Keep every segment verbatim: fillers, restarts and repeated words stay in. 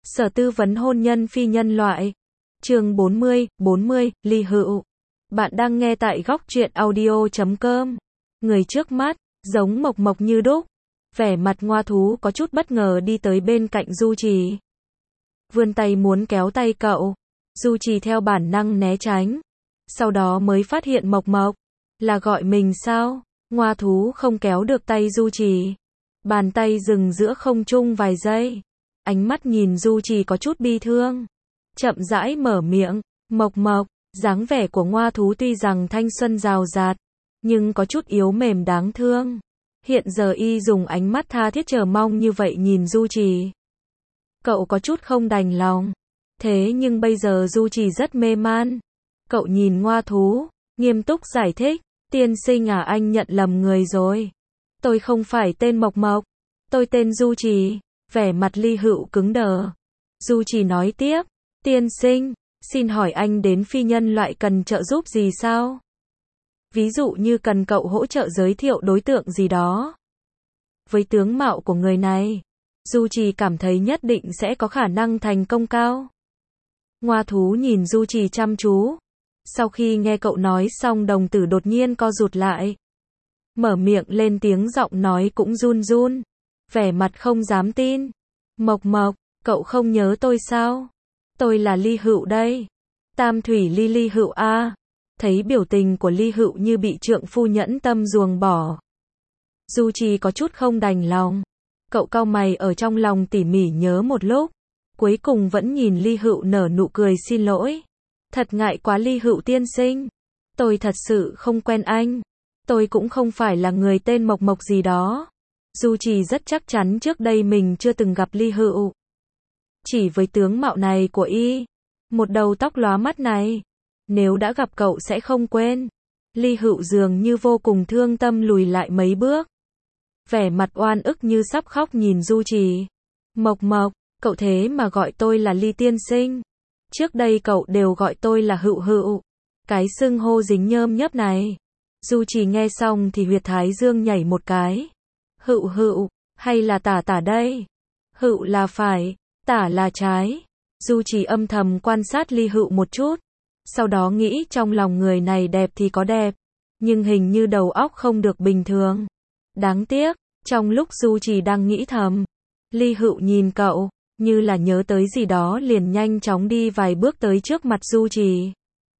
Sở tư vấn hôn nhân phi nhân loại. Chương bốn mươi, bốn mươi, Ly Hựu. Bạn đang nghe tại góc truyện audio chấm com. Người trước mắt, giống mộc mộc như đúc. Vẻ mặt ngoa thú có chút bất ngờ đi tới bên cạnh Du Trì. Vươn tay muốn kéo tay cậu. Du Trì theo bản năng né tránh. Sau đó mới phát hiện mộc mộc. Là gọi mình sao? Ngoa thú không kéo được tay Du Trì. Bàn tay dừng giữa không trung vài giây. Ánh mắt nhìn Du Trì có chút bi thương. Chậm rãi mở miệng. Mộc mộc. Dáng vẻ của ngoa thú tuy rằng thanh xuân rào rạt, nhưng có chút yếu mềm đáng thương. Hiện giờ y dùng ánh mắt tha thiết chờ mong như vậy nhìn Du Trì. Cậu có chút không đành lòng. Thế nhưng bây giờ Du Trì rất mê man. Cậu nhìn ngoa thú, nghiêm túc giải thích. Tiên sinh à, anh nhận lầm người rồi. Tôi không phải tên Mộc Mộc. Tôi tên Du Trì. Vẻ mặt Ly Hựu cứng đờ. Du Trì nói tiếp. Tiên sinh, xin hỏi anh đến phi nhân loại cần trợ giúp gì sao? Ví dụ như cần cậu hỗ trợ giới thiệu đối tượng gì đó. Với tướng mạo của người này, Du Trì cảm thấy nhất định sẽ có khả năng thành công cao. Ngoa thú nhìn Du Trì chăm chú. Sau khi nghe cậu nói xong đồng tử đột nhiên co rụt lại. Mở miệng lên tiếng giọng nói cũng run run. Vẻ mặt không dám tin. Mộc Mộc, cậu không nhớ tôi sao? Tôi là Ly Hựu đây. Tam Thủy Ly Ly Hựu a. Thấy biểu tình của Ly Hựu như bị trượng phu nhẫn tâm ruồng bỏ. Du Trì có chút không đành lòng. Cậu cau mày ở trong lòng tỉ mỉ nhớ một lúc. Cuối cùng vẫn nhìn Ly Hựu nở nụ cười xin lỗi. Thật ngại quá Ly Hựu tiên sinh. Tôi thật sự không quen anh. Tôi cũng không phải là người tên Mộc Mộc gì đó. Du Trì rất chắc chắn trước đây mình chưa từng gặp Ly Hựu. Chỉ với tướng mạo này của y, một đầu tóc lóa mắt này, nếu đã gặp cậu sẽ không quên. Ly Hựu dường như vô cùng thương tâm lùi lại mấy bước. Vẻ mặt oan ức như sắp khóc nhìn Du Trì. Mộc Mộc, cậu thế mà gọi tôi là Ly tiên sinh. Trước đây cậu đều gọi tôi là Hựu Hựu. Cái xưng hô dính nhơm nhớp này. Du Trì nghe xong thì huyệt thái dương nhảy một cái. Hựu Hựu, hay là Tả Tả đây? Hựu là phải, Tả là trái. Du Trì âm thầm quan sát Ly Hựu một chút. Sau đó nghĩ trong lòng người này đẹp thì có đẹp. Nhưng hình như đầu óc không được bình thường. Đáng tiếc, trong lúc Du Trì đang nghĩ thầm. Ly Hựu nhìn cậu, như là nhớ tới gì đó liền nhanh chóng đi vài bước tới trước mặt Du Trì.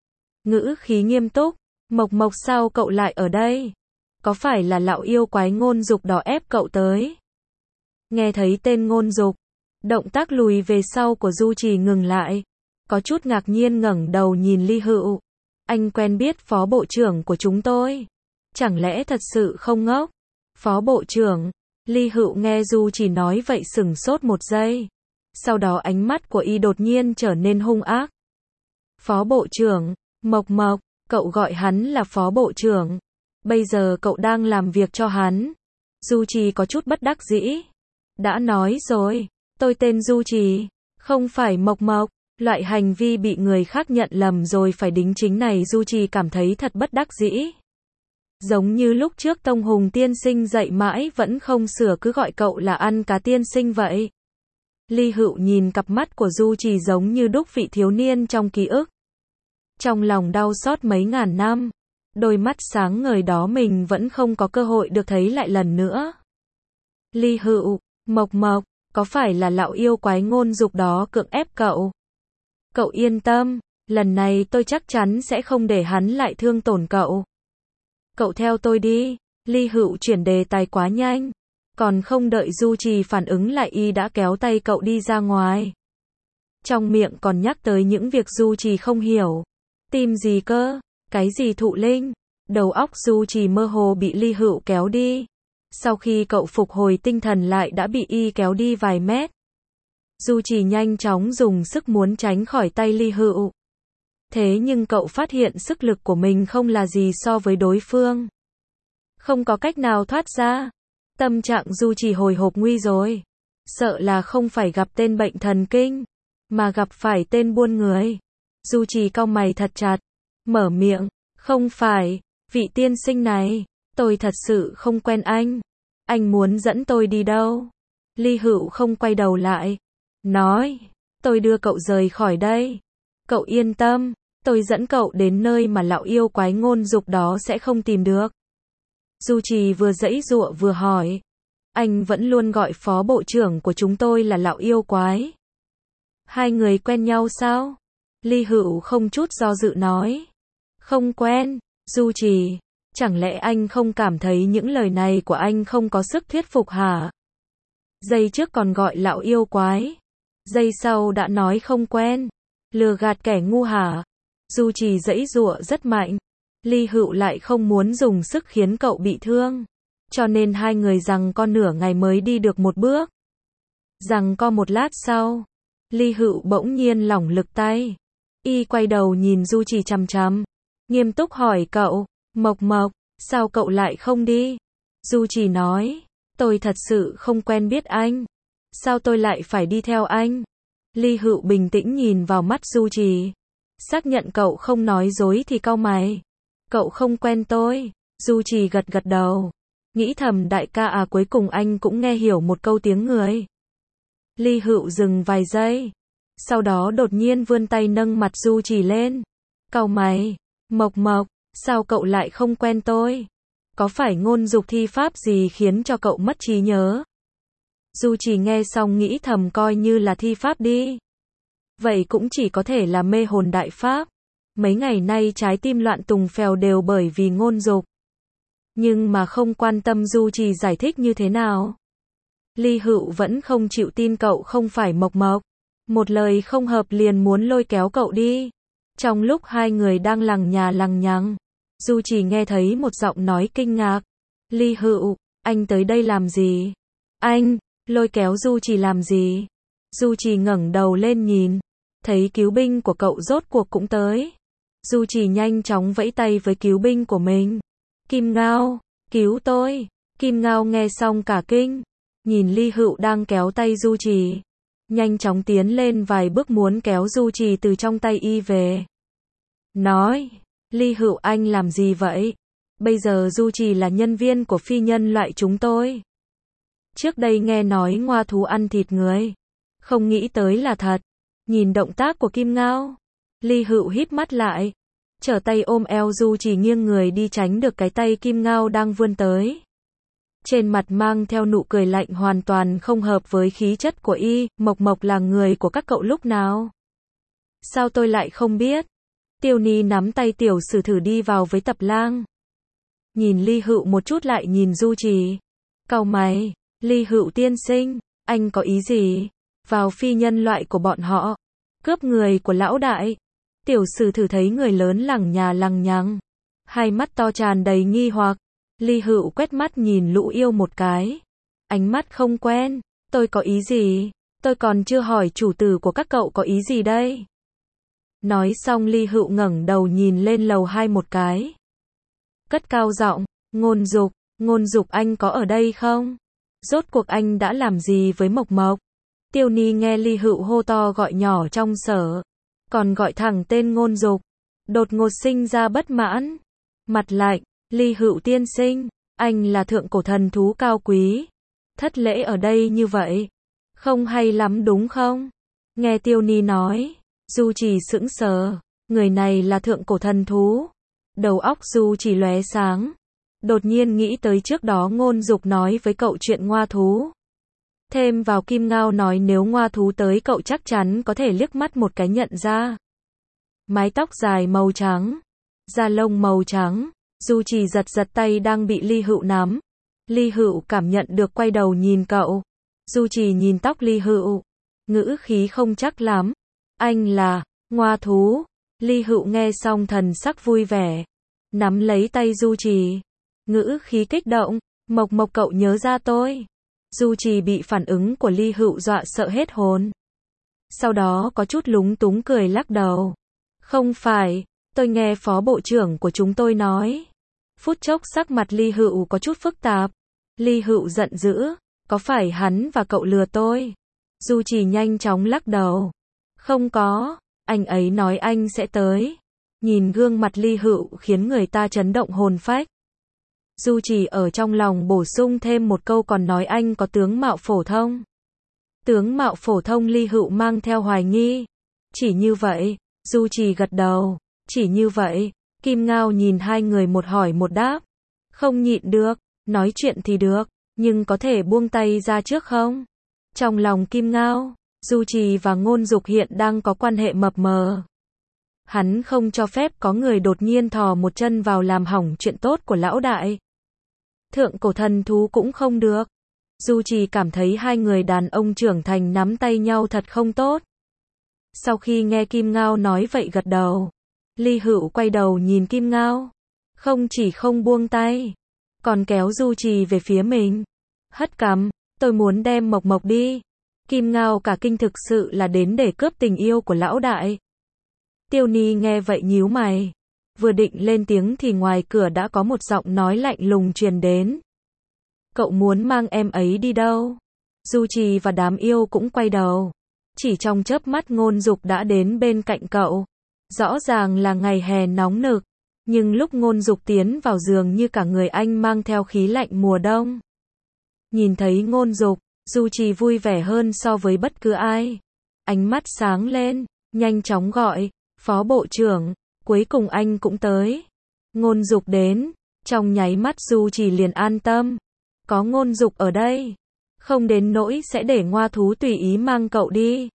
Ngữ khí nghiêm túc. Mộc Mộc sao cậu lại ở đây? Có phải là lão yêu quái Ngôn Dục đó ép cậu tới? Nghe thấy tên Ngôn Dục, động tác lùi về sau của Du Trì ngừng lại. Có chút ngạc nhiên ngẩng đầu nhìn Ly Hựu. Anh quen biết phó bộ trưởng của chúng tôi. Chẳng lẽ thật sự không ngốc? Phó bộ trưởng. Ly Hựu nghe Du Trì nói vậy sửng sốt một giây. Sau đó ánh mắt của y đột nhiên trở nên hung ác. Phó bộ trưởng, Mộc Mộc, cậu gọi hắn là phó bộ trưởng. Bây giờ cậu đang làm việc cho hắn. Du Trì có chút bất đắc dĩ. Đã nói rồi, tôi tên Du Trì, không phải Mộc Mộc. Loại hành vi bị người khác nhận lầm rồi phải đính chính này Du Trì cảm thấy thật bất đắc dĩ. Giống như lúc trước Tông Hùng tiên sinh dạy mãi vẫn không sửa cứ gọi cậu là ăn cá tiên sinh vậy. Ly Hựu nhìn cặp mắt của Du Trì giống như đúc vị thiếu niên trong ký ức. Trong lòng đau xót mấy ngàn năm. Đôi mắt sáng ngời đó mình vẫn không có cơ hội được thấy lại lần nữa. Ly Hựu, Mộc Mộc, có phải là lão yêu quái Ngôn Dục đó cưỡng ép cậu? Cậu yên tâm, lần này tôi chắc chắn sẽ không để hắn lại thương tổn cậu. Cậu theo tôi đi. Ly Hựu chuyển đề tài quá nhanh. Còn không đợi Du Trì phản ứng lại y đã kéo tay cậu đi ra ngoài. Trong miệng còn nhắc tới những việc Du Trì không hiểu. Tìm gì cơ? Cái gì thụ linh? Đầu óc Du Trì mơ hồ bị Ly Hựu kéo đi. Sau khi cậu phục hồi tinh thần lại đã bị y kéo đi vài mét. Du Trì nhanh chóng dùng sức muốn tránh khỏi tay Ly Hựu. Thế nhưng cậu phát hiện sức lực của mình không là gì so với đối phương. Không có cách nào thoát ra. Tâm trạng Du Trì hồi hộp nguy rồi. Sợ là không phải gặp tên bệnh thần kinh, mà gặp phải tên buôn người. Du Trì cau mày thật chặt. Mở miệng. Không phải, vị tiên sinh này, tôi thật sự không quen anh. Anh muốn dẫn tôi đi đâu? Ly Hựu không quay đầu lại. Nói, tôi đưa cậu rời khỏi đây. Cậu yên tâm, tôi dẫn cậu đến nơi mà lão yêu quái Ngôn Dục đó sẽ không tìm được. Du Trì vừa giãy giụa vừa hỏi. Anh vẫn luôn gọi phó bộ trưởng của chúng tôi là lão yêu quái. Hai người quen nhau sao? Ly Hựu không chút do dự nói. Không quen. Du Trì, chẳng lẽ anh không cảm thấy những lời này của anh không có sức thuyết phục hả? Giây trước còn gọi lão yêu quái, giây sau đã nói không quen. Lừa gạt kẻ ngu hả? Du Trì giãy giụa rất mạnh. Ly Hựu lại không muốn dùng sức khiến cậu bị thương, cho nên hai người giằng co nửa ngày mới đi được một bước. Giằng co một lát sau, Ly Hựu bỗng nhiên lỏng lực tay. Y quay đầu nhìn Du Trì chằm chằm, nghiêm túc hỏi cậu, Mộc Mộc, sao cậu lại không đi? Du Trì nói, tôi thật sự không quen biết anh. Sao tôi lại phải đi theo anh? Ly Hựu bình tĩnh nhìn vào mắt Du Trì, xác nhận cậu không nói dối thì cau mày. Cậu không quen tôi. Du Trì gật gật đầu, nghĩ thầm đại ca à, cuối cùng anh cũng nghe hiểu một câu tiếng người. Ly Hựu dừng vài giây, sau đó đột nhiên vươn tay nâng mặt Du Trì lên. Cau mày, Mộc Mộc, sao cậu lại không quen tôi? Có phải Ngôn Dục thi pháp gì khiến cho cậu mất trí nhớ? Du Trì nghe xong nghĩ thầm coi như là thi pháp đi. Vậy cũng chỉ có thể là mê hồn đại pháp. Mấy ngày nay trái tim loạn tùng phèo đều bởi vì Ngôn Dục. Nhưng mà không quan tâm Du Trì giải thích như thế nào. Ly Hựu vẫn không chịu tin cậu không phải Mộc Mộc. Một lời không hợp liền muốn lôi kéo cậu đi. Trong lúc hai người đang lằng nhà lằng nhằng, Du Trì nghe thấy một giọng nói kinh ngạc. Ly Hựu, anh tới đây làm gì? Anh, lôi kéo Du Trì làm gì? Du Trì ngẩng đầu lên nhìn, thấy cứu binh của cậu rốt cuộc cũng tới. Du Trì nhanh chóng vẫy tay với cứu binh của mình. Kim Ngao, cứu tôi. Kim Ngao nghe xong cả kinh, nhìn Ly Hựu đang kéo tay Du Trì, nhanh chóng tiến lên vài bước muốn kéo Du Trì từ trong tay y về. Nói, Ly Hựu anh làm gì vậy? Bây giờ Du Trì là nhân viên của phi nhân loại chúng tôi. Trước đây nghe nói ngoa thú ăn thịt người, không nghĩ tới là thật. Nhìn động tác của Kim Ngao, Ly Hựu híp mắt lại, trở tay ôm eo Du Trì nghiêng người đi tránh được cái tay Kim Ngao đang vươn tới. Trên mặt mang theo nụ cười lạnh hoàn toàn không hợp với khí chất của y. Mộc Mộc là người của các cậu lúc nào? Sao tôi lại không biết? Tiêu Ni nắm tay tiểu sử thử đi vào với Tập Lang. Nhìn Ly Hựu một chút lại nhìn Du Trì. Cau mày, Ly Hựu tiên sinh, anh có ý gì? Vào phi nhân loại của bọn họ, cướp người của lão đại. Tiểu sử thử thấy người lớn lằng nhà lằng nhằng, hai mắt to tràn đầy nghi hoặc. Ly Hựu quét mắt nhìn Lũ Yêu một cái, ánh mắt không quen. Tôi có ý gì? Tôi còn chưa hỏi chủ tử của các cậu có ý gì đây? Nói xong Ly Hựu ngẩng đầu nhìn lên lầu hai một cái, cất cao giọng, Ngôn Dục, Ngôn Dục anh có ở đây không? Rốt cuộc anh đã làm gì với Mộc Mộc? Tiêu Ni nghe Ly Hựu hô to gọi nhỏ trong sở, còn gọi thẳng tên Ngôn Dục, đột ngột sinh ra bất mãn, mặt lạnh. Ly Hựu tiên sinh, anh là thượng cổ thần thú cao quý, thất lễ ở đây như vậy, không hay lắm đúng không? Nghe Tiêu Ni nói, Du Trì sững sờ, người này là thượng cổ thần thú. Đầu óc Du Trì lóe sáng, đột nhiên nghĩ tới trước đó Ngôn Dục nói với cậu chuyện ngoa thú. Thêm vào Kim Ngao nói nếu ngoa thú tới cậu chắc chắn có thể liếc mắt một cái nhận ra. Mái tóc dài màu trắng, da lông màu trắng. Du Trì giật giật tay đang bị Ly Hựu nắm. Ly Hựu cảm nhận được quay đầu nhìn cậu. Du Trì nhìn tóc Ly Hựu, ngữ khí không chắc lắm. Anh là ngoa thú. Ly Hựu nghe xong thần sắc vui vẻ, nắm lấy tay Du Trì, ngữ khí kích động. Mộc Mộc cậu nhớ ra tôi. Du Trì bị phản ứng của Ly Hựu dọa sợ hết hồn. Sau đó có chút lúng túng cười lắc đầu. Không phải, tôi nghe phó bộ trưởng của chúng tôi nói. Phút chốc sắc mặt Ly Hựu có chút phức tạp. Ly Hựu giận dữ, có phải hắn và cậu lừa tôi? Du Trì nhanh chóng lắc đầu. Không có, anh ấy nói anh sẽ tới. Nhìn gương mặt Ly Hựu khiến người ta chấn động hồn phách. Du Trì ở trong lòng bổ sung thêm một câu còn nói anh có tướng mạo phổ thông. Tướng mạo phổ thông Ly Hựu mang theo hoài nghi. Chỉ như vậy, Du Trì gật đầu. Chỉ như vậy, Kim Ngao nhìn hai người một hỏi một đáp. Không nhịn được, nói chuyện thì được, nhưng có thể buông tay ra trước không? Trong lòng Kim Ngao, Du Trì và Ngôn Dục hiện đang có quan hệ mập mờ. Hắn không cho phép có người đột nhiên thò một chân vào làm hỏng chuyện tốt của lão đại. Thượng cổ thần thú cũng không được. Du Trì cảm thấy hai người đàn ông trưởng thành nắm tay nhau thật không tốt. Sau khi nghe Kim Ngao nói vậy gật đầu. Ly Hựu quay đầu nhìn Kim Ngao. Không chỉ không buông tay, còn kéo Du Trì về phía mình. Hất cằm, tôi muốn đem Mộc Mộc đi. Kim Ngao cả kinh thực sự là đến để cướp tình yêu của lão đại. Tiêu Ni nghe vậy nhíu mày. Vừa định lên tiếng thì ngoài cửa đã có một giọng nói lạnh lùng truyền đến. Cậu muốn mang em ấy đi đâu? Du Trì và đám yêu cũng quay đầu. Chỉ trong chớp mắt Ngôn Dục đã đến bên cạnh cậu. Rõ ràng là ngày hè nóng nực, nhưng lúc Ngôn Dục tiến vào giường như cả người anh mang theo khí lạnh mùa đông. Nhìn thấy Ngôn Dục, Du Trì vui vẻ hơn so với bất cứ ai. Ánh mắt sáng lên, nhanh chóng gọi, Phó Bộ trưởng, cuối cùng anh cũng tới. Ngôn Dục đến, trong nháy mắt Du Trì liền an tâm. Có Ngôn Dục ở đây, không đến nỗi sẽ để ngoa thú tùy ý mang cậu đi.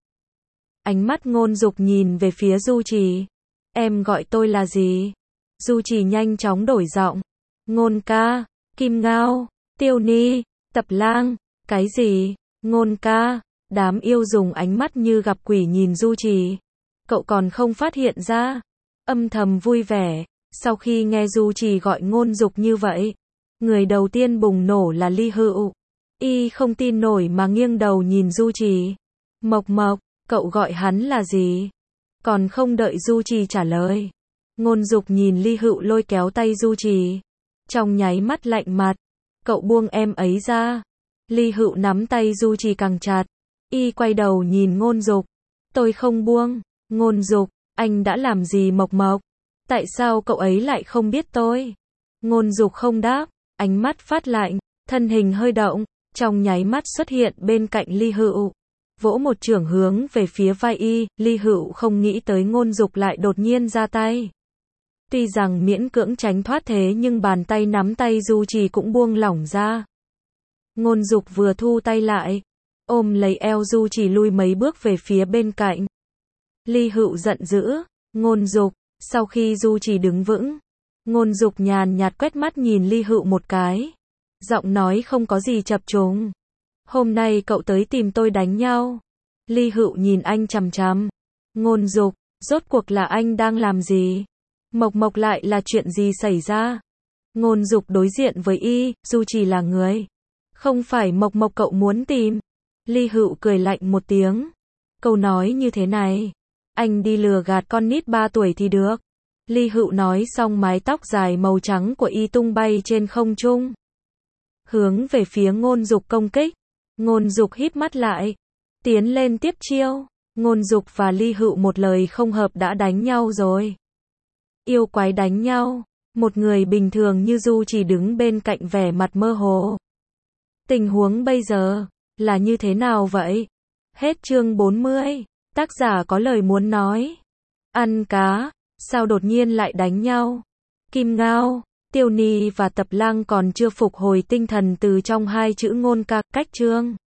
Ánh mắt Ngôn Dục nhìn về phía Du Trì. Em gọi tôi là gì? Du Trì nhanh chóng đổi giọng. Ngôn ca, Kim Ngao, Tiêu Ni, Tập Lang, cái gì? Ngôn ca, đám yêu dùng ánh mắt như gặp quỷ nhìn Du Trì. Cậu còn không phát hiện ra. Âm thầm vui vẻ, sau khi nghe Du Trì gọi Ngôn Dục như vậy. Người đầu tiên bùng nổ là Ly Hựu. Y không tin nổi mà nghiêng đầu nhìn Du Trì. Mộc Mộc, cậu gọi hắn là gì? Còn không đợi Du Trì trả lời. Ngôn Dục nhìn Ly Hựu lôi kéo tay Du Trì. Trong nháy mắt lạnh mặt. Cậu buông em ấy ra. Ly Hựu nắm tay Du Trì càng chặt. Y quay đầu nhìn Ngôn Dục. Tôi không buông. Ngôn Dục, anh đã làm gì Mộc Mộc? Tại sao cậu ấy lại không biết tôi? Ngôn Dục không đáp. Ánh mắt phát lạnh. Thân hình hơi động. Trong nháy mắt xuất hiện bên cạnh Ly Hựu. Vỗ một chưởng hướng về phía vai y. Ly Hựu không nghĩ tới Ngôn Dục lại đột nhiên ra tay. Tuy rằng miễn cưỡng tránh thoát thế nhưng bàn tay nắm tay Du Trì cũng buông lỏng ra. Ngôn Dục vừa thu tay lại, ôm lấy eo Du Trì lui mấy bước về phía bên cạnh. Ly Hựu giận dữ. Ngôn Dục, sau khi Du Trì đứng vững, Ngôn Dục nhàn nhạt quét mắt nhìn Ly Hựu một cái. Giọng nói không có gì chập trùng. Hôm nay cậu tới tìm tôi đánh nhau. Ly Hựu nhìn anh chằm chằm. Ngôn Dục, rốt cuộc là anh đang làm gì? Mộc Mộc lại là chuyện gì xảy ra? Ngôn Dục đối diện với y, Du Trì là người. Không phải Mộc Mộc cậu muốn tìm. Ly Hựu cười lạnh một tiếng. Câu nói như thế này. Anh đi lừa gạt con nít ba tuổi thì được. Ly Hựu nói xong mái tóc dài màu trắng của y tung bay trên không trung. Hướng về phía Ngôn Dục công kích. Ngôn Dục híp mắt lại. Tiến lên tiếp chiêu. Ngôn Dục và Ly Hựu một lời không hợp đã đánh nhau rồi. Yêu quái đánh nhau. Một người bình thường như Du chỉ đứng bên cạnh vẻ mặt mơ hồ. Tình huống bây giờ là như thế nào vậy? Hết chương bốn mươi. Tác giả có lời muốn nói. Ăn cá. Sao đột nhiên lại đánh nhau? Kim Ngao, Tiêu Ni và Tập Lang còn chưa phục hồi tinh thần từ trong hai chữ ngôn ca cách chương.